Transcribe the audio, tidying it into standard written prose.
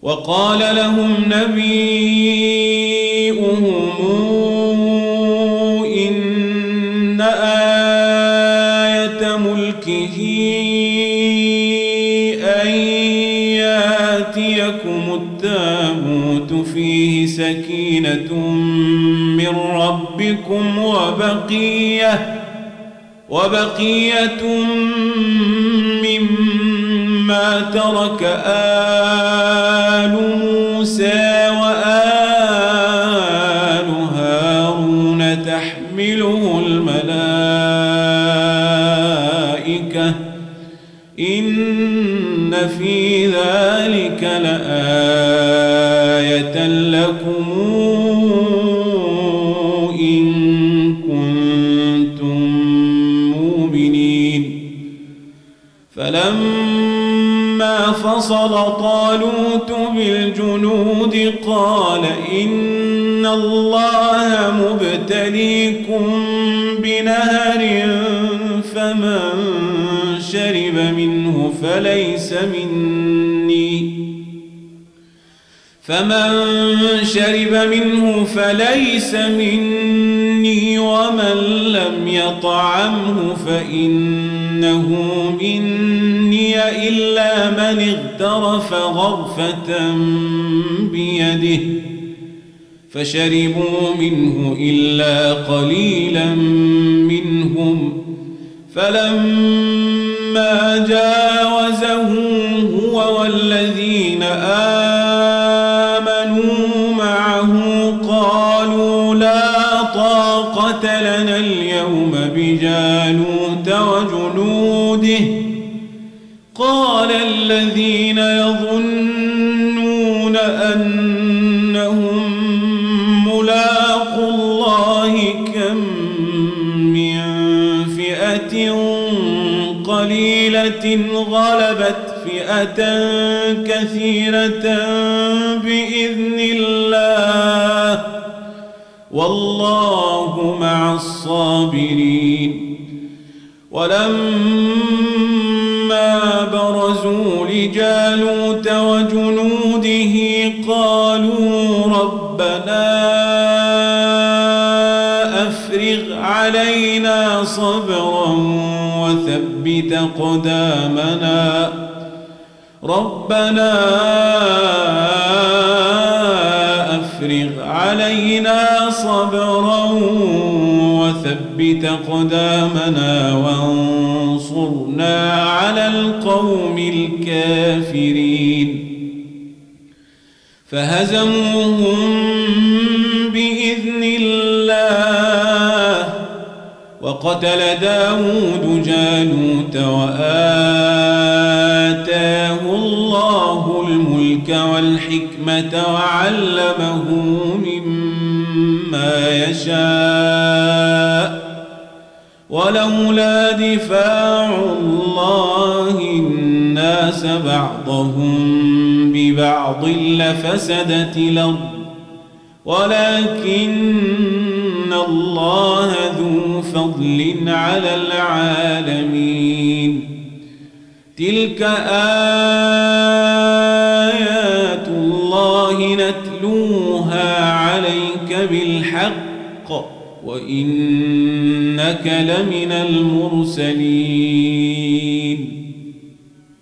وقال لهم نبيهم إن آية ملكه أن يأتيكم التابوت فيه سكينة من ربكم وبقية مما ترك آل موسى وآل هارون تحمله الملائكة إن في ذلك لآية لكم إن كنتم مؤمنين فلما فصل طالوت بالجنود قال إن الله مبتليكم بنهر فمن شرب منه فليس مني ومن لم يطعمه فإنه مني إلا من اغترف غرفة بيده فشربوا منه إلا قليلا منهم فلما جاوزه هو والذين آمنوا معه قالوا لا طاقة لنا اليوم بجالوت وجنوده قال الذين يظنون أنهم ملاقو الله كم من فئة قليلة غلبت فئة كثيرة بإذن الله والله مع الصابرين ولما برزوا لجالوت وجنوده قالوا ربنا أفرغ علينا صبرا وثبت أقدامنا وانصرنا على القوم الكافرين فهزموهم بإذن الله وقتل داود جالوت وآتاه الله الملك والحكمة وعلمه مما يشاء ولولا دفاع الله الناس بعضهم ببعض لفسدت الأرض ولكن الله ذو فضل على العالمين تلك آيات الله نتلوها عليك بالحق وإنك لمن المرسلين